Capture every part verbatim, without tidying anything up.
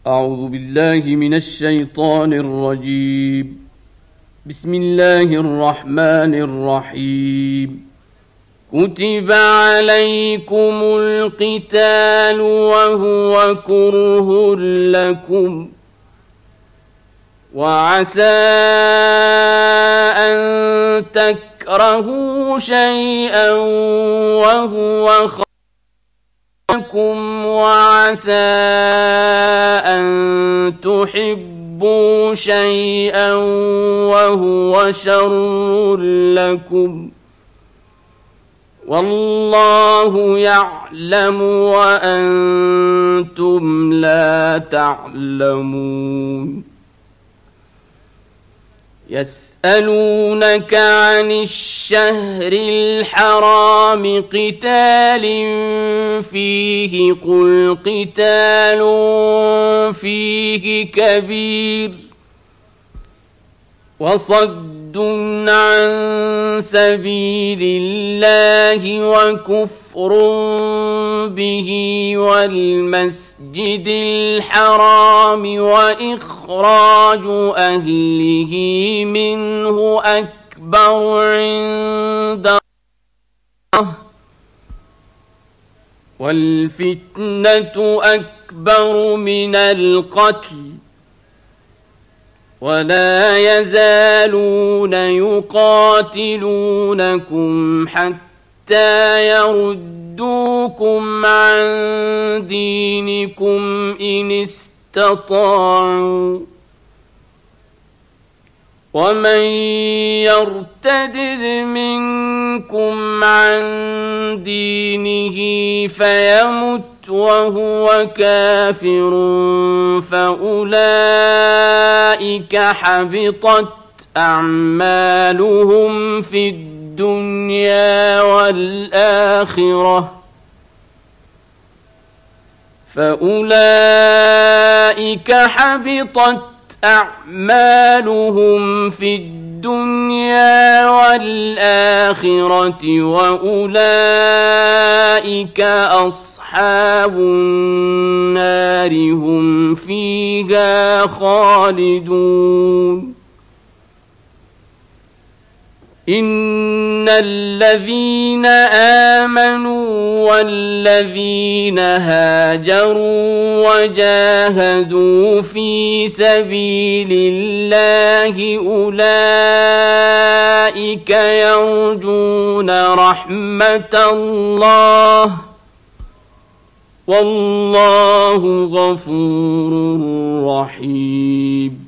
أعوذ بالله من الشيطان الرجيم. بسم الله الرحمن الرحيم. كتب عليكم القتال وهو كره لكم وعسى أن تكرهوا شيئا وهو خير لكم وعسى أن تحبوا شيئا وهو شر لكم والله يعلم وأنتم لا تعلمون. يسألونك عن الشهر الحرام قتال فيه قل قتال فيه كبير وصد عن سبيل الله وكفر به والمسجد الحرام وإخراج أهله منه أكبر عند الله والفتنة أكبر من القتل ولا يزالون يقاتلونكم حتى يردوكم عن دينكم إن استطاعوا ومن يرتد منكم عن دينه فيمت وهو كافر فأولئك حبطت أعمالهم في الدنيا والآخرة فأولئك حبطت أعمالهم في الدنيا والآخرة وأولئك أصحاب النار هم فيها خالدون. إن الذين آمنوا والذين هاجروا وجاهدوا في سبيل الله أولئك يرجون رحمة الله والله غفور رحيم.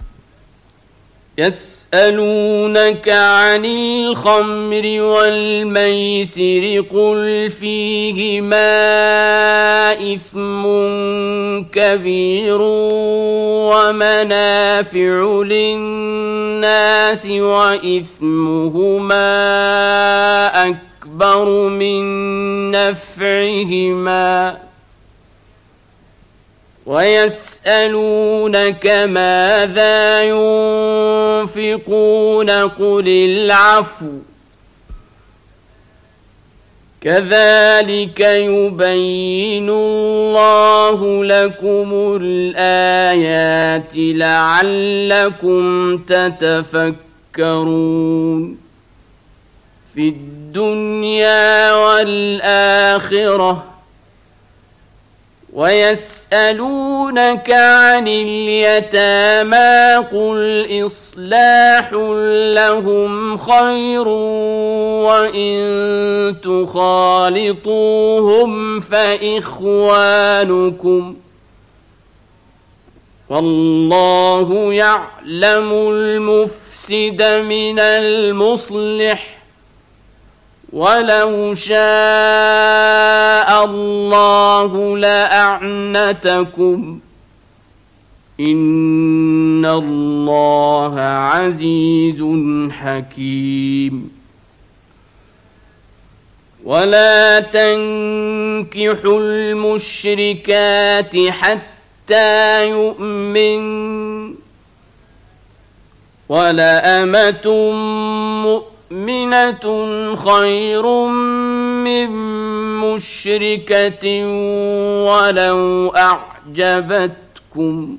يسألونك عن الخمر والميسر قل فيهما إثم كبير ومنافع للناس وإثمهما أكبر من نفعهما ويسألونك ماذا ينفقون قل العفو كذلك يبين الله لكم الآيات لعلكم تتفكرون. في الدنيا والآخرة ويسألونك عن اليتامى قل إصلاح لهم خير وإن تخالطوهم فإخوانكم والله يعلم المفسد من المصلح ولو شاء الله لأعنتكم إن الله عزيز حكيم. ولا تنكحوا المشركات حتى يؤمن ولأمة مؤمنة خير من مشركة ولو أعجبتكم يَتَذَكَّرُ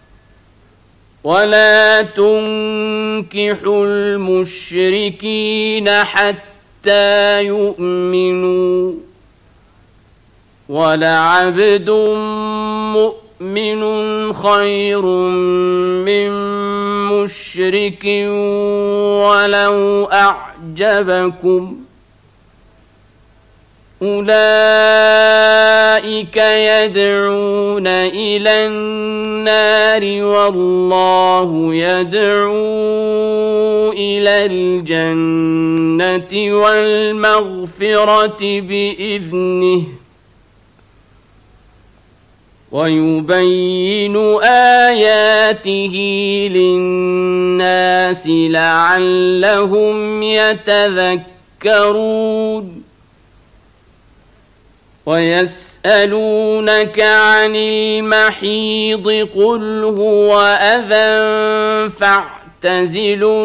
ولا تنكحوا المشركين حتى يؤمنوا ولعبد مؤمن خير من مشرك ولو أعجبكم أولئك يدعون إلى النار والله يدعو إلى الجنة والمغفرة بإذنه ويبين آياته للناس لعلهم يتذكرون ويسألونك عن المحيض قل هو أذى فاعتزلوا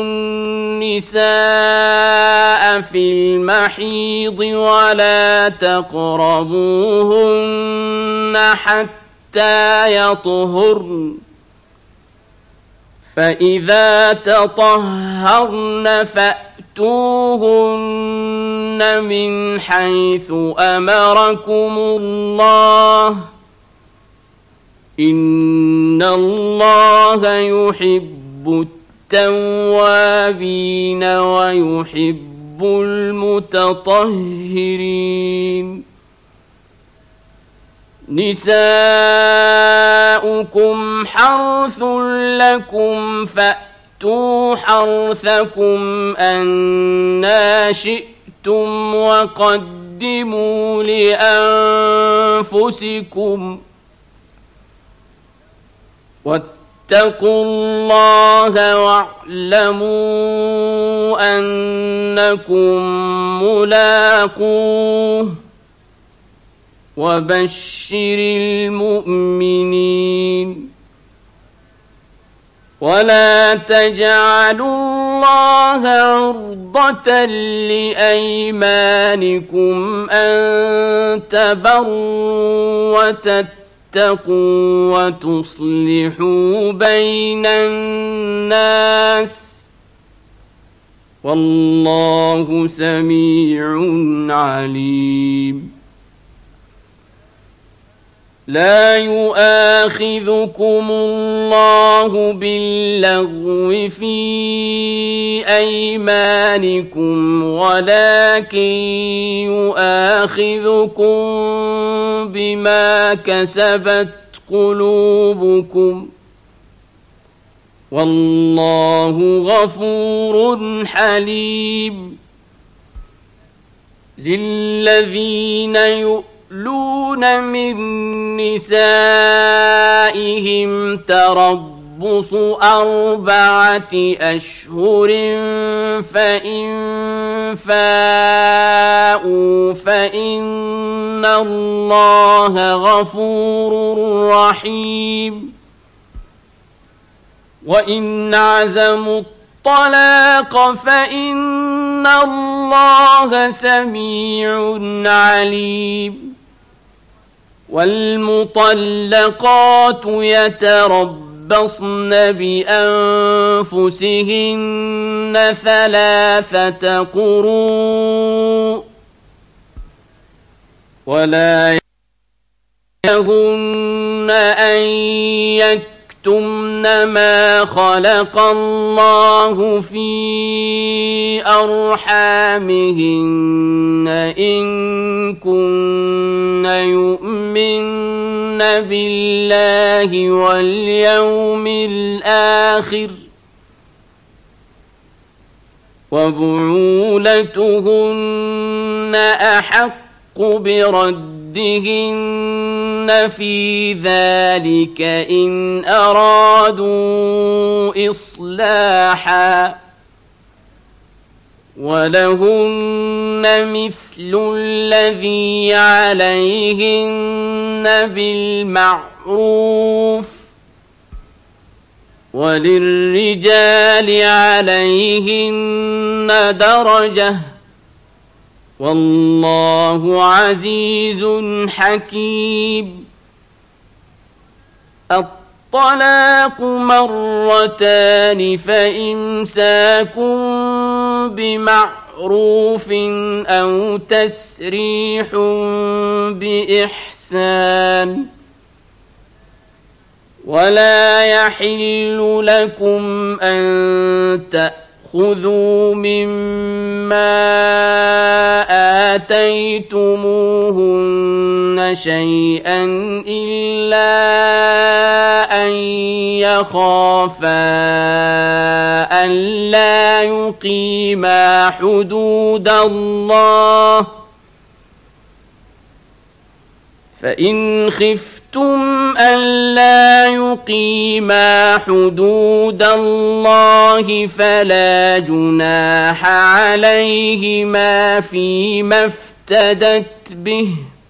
النساء في المحيض ولا تقربوهن حتى يطهرن فإذا تطهرن فأتوهن من حيث أمركم الله إن الله يحب التوابين ويحب المتطهرين نساؤكم حرث لكم فأتوا حرثكم أنى شئتم وقدموا لأنفسكم واتقوا الله واعلموا أنكم ملاقوه وبشر المؤمنين ولا تجعلوا الله عرضة لأيمانكم أن تبروا وتتقوا وتصلحوا بين الناس والله سميع عليم لا يؤاخذكم الله باللغو في أيمانكم ولكن يؤاخذكم بما كسبت قلوبكم والله غفور حليم للذين يؤمنون يؤلون من نسائهم تربص أربعة أشهر فإن فاءوا فإن الله غفور رحيم وإن عزموا الطلاق فإن الله سميع عليم والمطلقات يتربصن بأنفسهن ثلاثة قروء ولا يهن أن يكتمن ما خلق الله في أرحامهن إن كن يؤمن بالله واليوم الآخر وبعولتهن أحق بردهن في ذلك إن أرادوا إصلاحا ولهن مثل الذي عليهن بالمعروف وللرجال عليهن درجة والله عزيز حكيم الطلاق مرتان فإمساك بمعروف أو تسريح بإحسان ولا يحل لكم أن تأخذوا مما آتيتموهن شيئا إلا أن يخافا ألا يقيما حدود الله فإن خفتم ألا يقيما حدود الله فلا جناح عليهما فيما افتدت به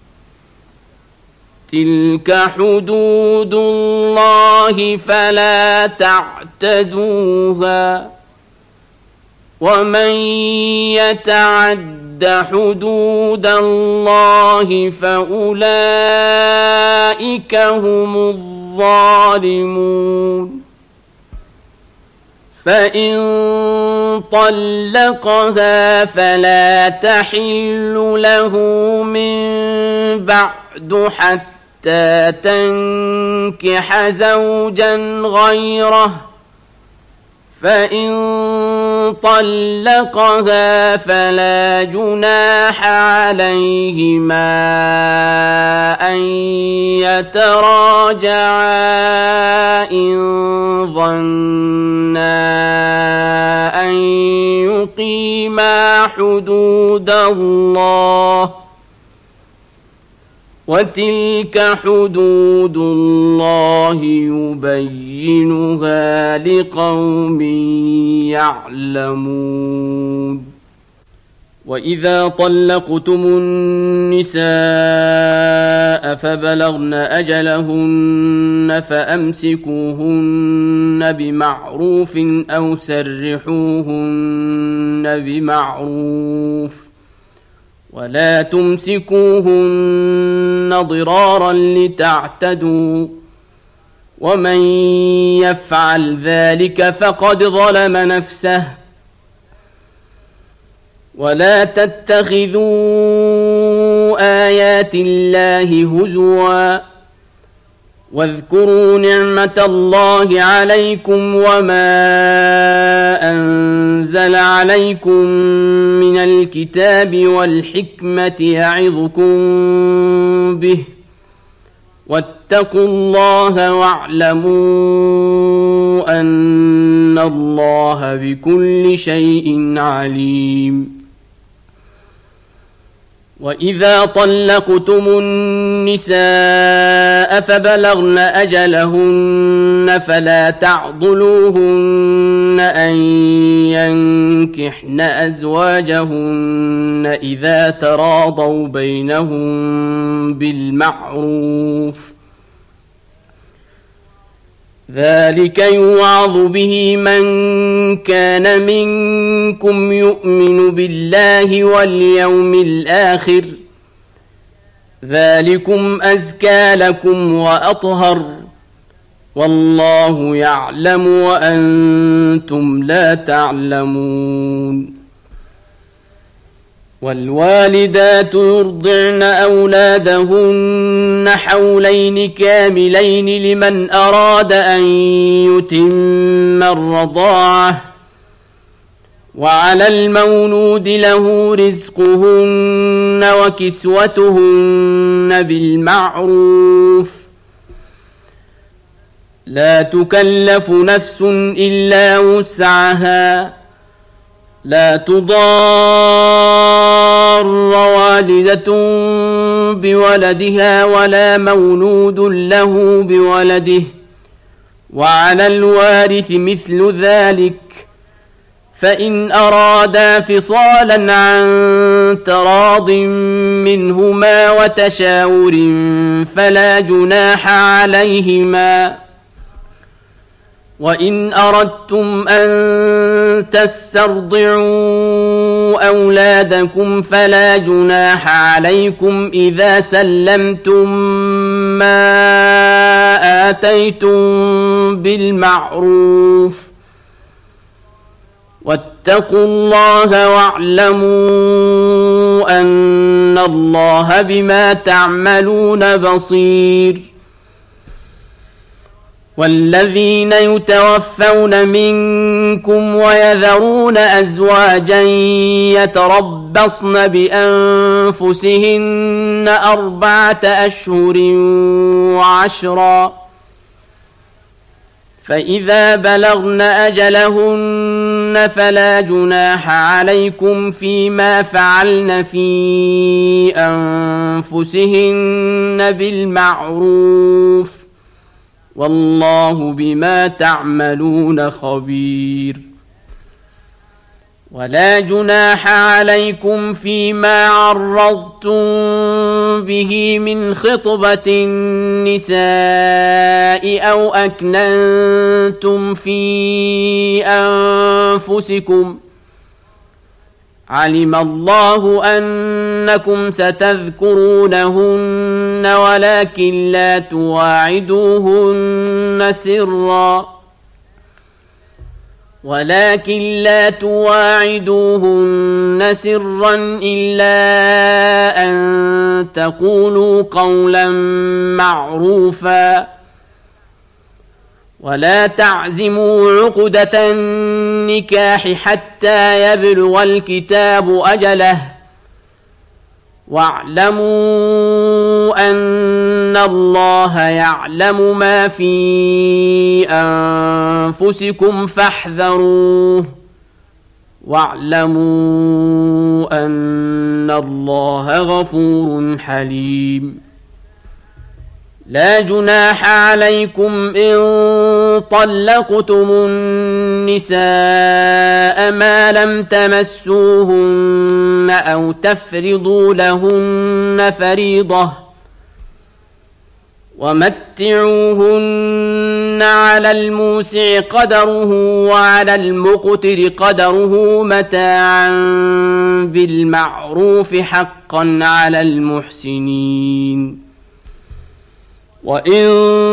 تلك حدود الله فلا تعتدوها ومن يتعد حدود الله فأولئك هم الظالمون فإن طلقها فلا تحل له من بعد حتى تنكح زوجا غيره فإن طلقها فلا جناح عليهما أن يتراجعا إن ظنا أن يقيما حدود الله وتلك حدود الله يبينها لقوم يعلمون وإذا طلقتم النساء فبلغن أجلهن فأمسكوهن بمعروف أو سرحوهن بمعروف ولا تمسكوهن ضرارا لتعتدوا ومن يفعل ذلك فقد ظلم نفسه ولا تتخذوا آيات الله هزوا واذكروا نعمة الله عليكم وما أنزل عليكم من الكتاب والحكمة يعظكم به واتقوا الله واعلموا أن الله بكل شيء عليم وإذا طلقتم النساء فبلغن أجلهن فلا تعضلوهن أن ينكحن أزواجهن إذا تراضوا بينهم بالمعروف ذلك يوعظ به من كان منكم يؤمن بالله واليوم الآخر ذلكم أزكى لكم وأطهر والله يعلم وأنتم لا تعلمون والوالدات يرضعن أولادهن حولين كاملين لمن أراد أن يتم الرضاعة وعلى المولود له رزقهن وكسوتهن بالمعروف لا تكلف نفس إلا وسعها لا تضار والدة بولدها ولا مولود له بولده وعلى الوارث مثل ذلك فإن أرادا فصالا عن تراض منهما وتشاور فلا جناح عليهما وإن أردتم أن تسترضعوا أولادكم فلا جناح عليكم إذا سلمتم ما آتيتم بالمعروف واتقوا الله واعلموا أن الله بما تعملون بصير. والذين يتوفون منكم ويذرون أزواجا يتربصن بأنفسهن أربعة أشهر وعشرا، فإذا بلغن أجلهن فلا جناح عليكم فيما فعلن في أنفسهن بالمعروف، والله بما تعملون خبير. ولا جناح عليكم فيما عرضتم به من خطبة النساء أو أكننتم في أنفسكم، علم الله أنكم ستذكرونهن ولكن لا تواعدوهن سرا ولكن لا تواعدوهن سرا إلا أن تقولوا قولا معروفا، ولا تعزموا عقدة النكاح حتى يبلغ الكتاب أجله، واعلموا أن الله يعلم ما في أنفسكم فاحذروه، واعلموا أن الله غفور حليم. لا جناح عليكم إن طلقتم النساء ما لم تمسوهن أو تفرضوا لهن فريضة، ومتعوهن على الموسع قدره وعلى المقتر قدره متاعا بالمعروف حقا على المحسنين. وإن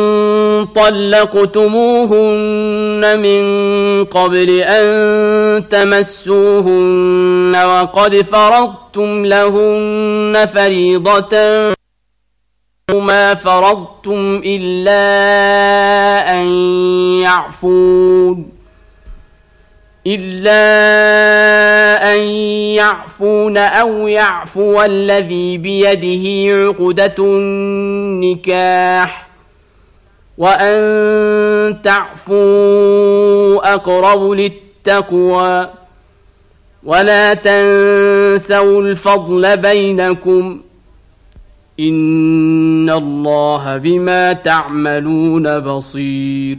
طلقتموهن من قبل أن تمسوهن وقد فرضتم لهن فريضة ما فرضتم إلا أن يعفون إلا أن يعفون أو يعفو الذي بيده عقدة النكاح، وأن تعفوا أقرب للتقوى، ولا تنسوا الفضل بينكم، إن الله بما تعملون بصير.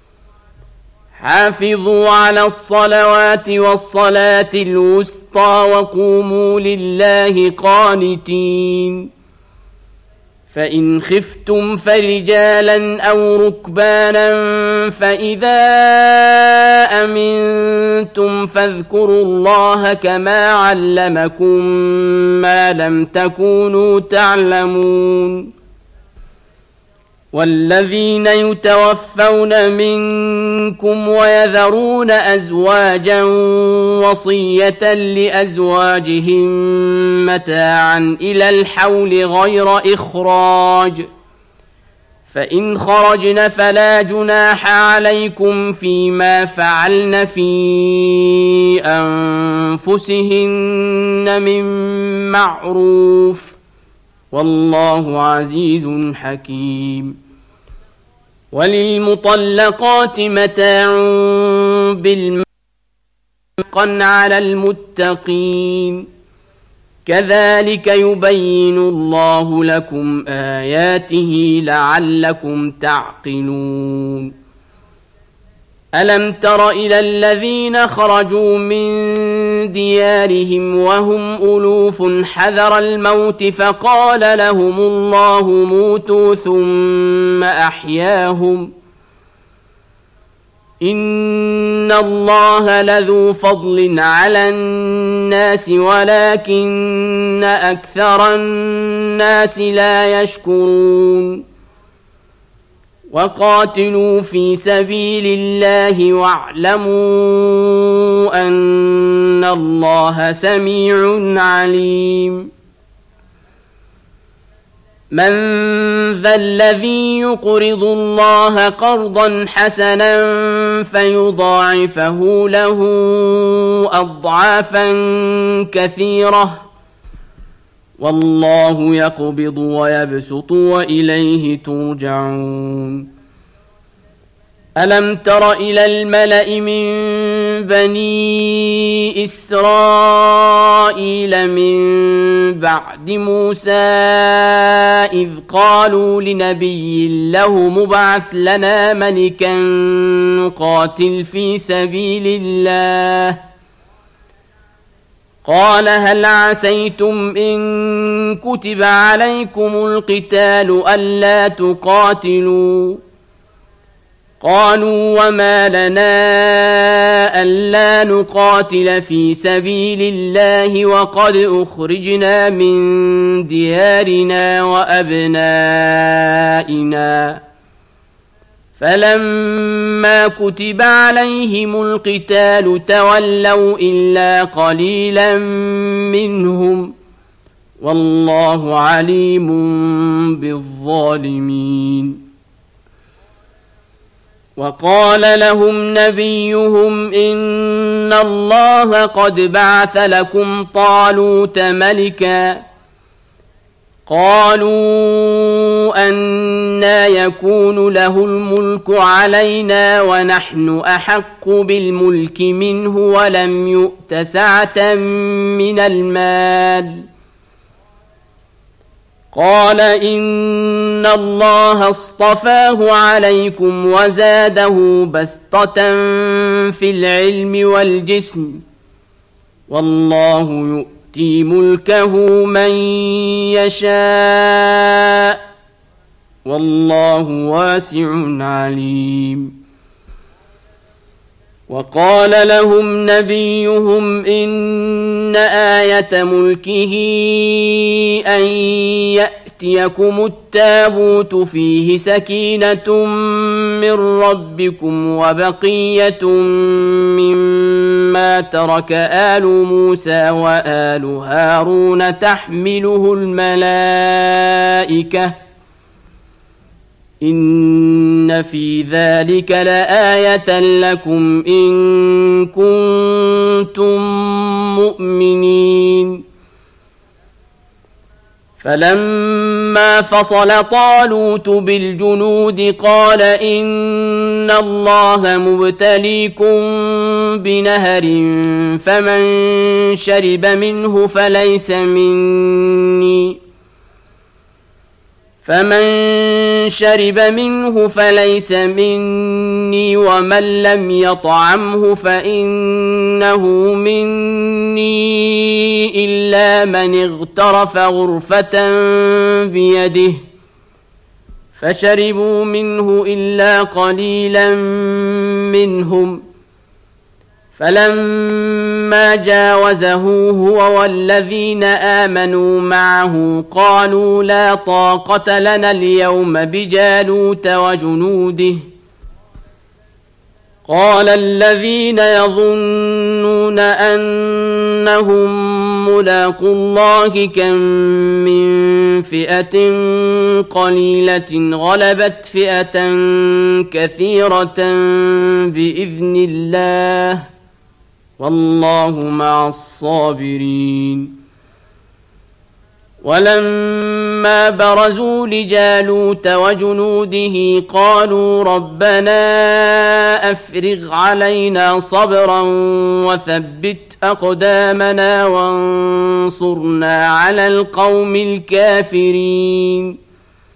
حافظوا على الصلوات والصلاة الوسطى وقوموا لله قانتين. فإن خفتم فرجالا أو ركبانا فإذا أمنتم فاذكروا الله كما علمكم ما لم تكونوا تعلمون. والذين يتوفون منكم ويذرون أزواجا وصية لأزواجهم متاعا إلى الحول غير إخراج، فإن خرجن فلا جناح عليكم فيما فعلن في أنفسهن من معروف، والله عزيز حكيم. وللمطلقات متاع بالمعروف حقا على المتقين، كذلك يبين الله لكم آياته لعلكم تعقلون. ألم تر إلى الذين خرجوا من ديارهم وهم ألوف حذر الموت فقال لهم الله موتوا ثم أحياهم، إن الله لذو فضل على الناس ولكن أكثر الناس لا يشكرون. وقاتلوا في سبيل الله واعلموا أن الله سميع عليم من ذا الذي يقرض الله قرضا حسنا فيضاعفه له أضعافا كثيرة والله يقبض ويبسط وإليه ترجعون ألم تر إلى الملأ من بني إسرائيل من بعد موسى إذ قالوا لنبي له مبعث لنا ملكا نقاتل في سبيل الله قال هل عسيتم إن كتب عليكم القتال ألا تقاتلوا قالوا وما لنا ألا نقاتل في سبيل الله وقد أخرجنا من ديارنا وأبنائنا فلما كتب عليهم القتال تولوا إلا قليلا منهم والله عليم بالظالمين وقال لهم نبيهم إن الله قد بعث لكم طالوت ملكا قالوا أنى يكون له الملك علينا ونحن أحق بالملك منه ولم يؤت سعة من المال قال إن الله اصطفاه عليكم وزاده بسطة في العلم والجسم والله يؤتي ملكه من يشاء والله واسع عليم وقال لهم نبيهم إن آية ملكه أن يأتيكم التابوت فيه سكينة من ربكم وبقية مما ترك آل موسى وآل هارون تحمله الملائكة إن في ذلك لآية لكم إن كنتم مؤمنين فلما فصل طالوت بالجنود قال إن الله مبتليكم بنهر فمن شرب منه فليس مني فمن شرب منه فليس مني ومن لم يطعمه فإنه مني إلا من اغترف غرفة بيده فشربوا منه إلا قليلا منهم فلما جاوزه هو والذين آمنوا معه قالوا لا طاقة لنا اليوم بجالوت وجنوده قال الذين يظنون أنهم ملاقو الله كم من فئة قليلة غلبت فئة كثيرة بإذن الله والله مع الصابرين ولما برزوا لجالوت وجنوده قالوا ربنا أفرغ علينا صبرا وثبت أقدامنا وانصرنا على القوم الكافرين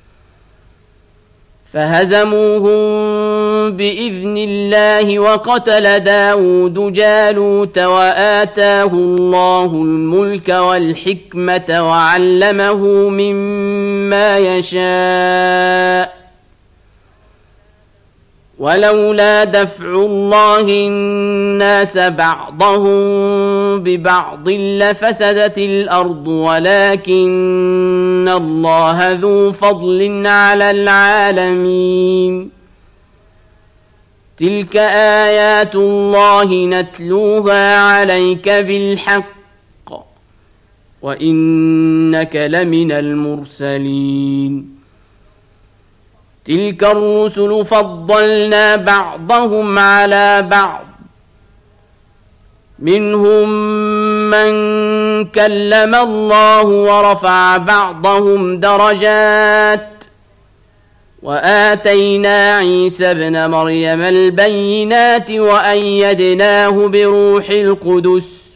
فهزموهم بإذن الله وقتل داود جالوت وآتاه الله الملك والحكمة وعلمه مما يشاء ولولا دفع الله الناس بعضهم ببعض لفسدت الأرض ولكن الله ذو فضل على العالمين. تلك آيات الله نتلوها عليك بالحق وإنك لمن المرسلين. تلك الرسل فضلنا بعضهم على بعض منهم من كلم الله ورفع بعضهم درجات وآتينا عيسى ابن مريم البينات وأيدناه بروح القدس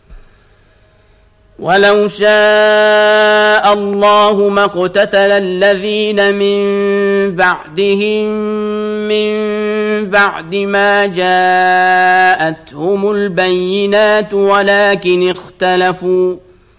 ولو شاء الله ما اقتتل الذين من بعدهم من بعد ما جاءتهم البينات ولكن اختلفوا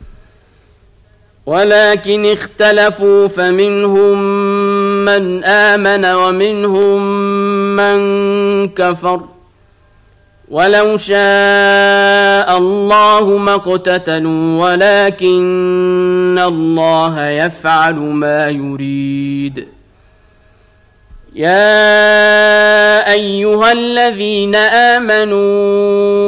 ولكن اختلفوا فمنهم من آمن ومنهم من كفر ولو شاء الله ما اقتتلوا ولكن الله يفعل ما يريد. يا أيها الذين آمنوا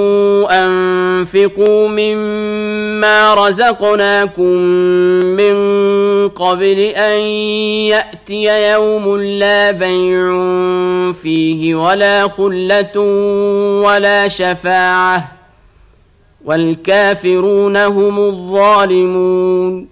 أنفقوا مما رزقناكم من قبل أن يأتي يوم لا بيع فيه ولا خلة ولا شفاعة والكافرون هم الظالمون.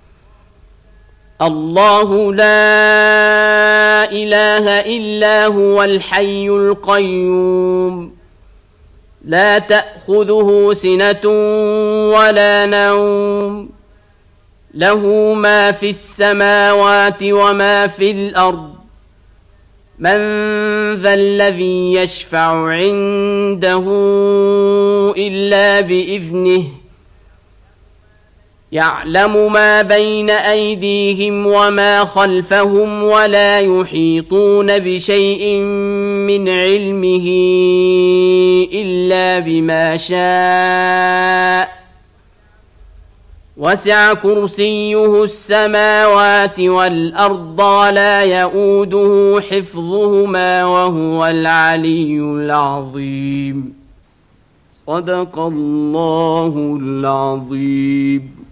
الله لا إله إلا هو الحي القيوم لا تأخذه سنة ولا نوم له ما في السماوات وما في الأرض من ذا الذي يشفع عنده إلا بإذنه يعلم ما بين أيديهم وما خلفهم ولا يحيطون بشيء من علمه إلا بما شاء وسع كرسيه السماوات والأرض ولا يؤوده حفظهما وهو العلي العظيم. صدق الله العظيم.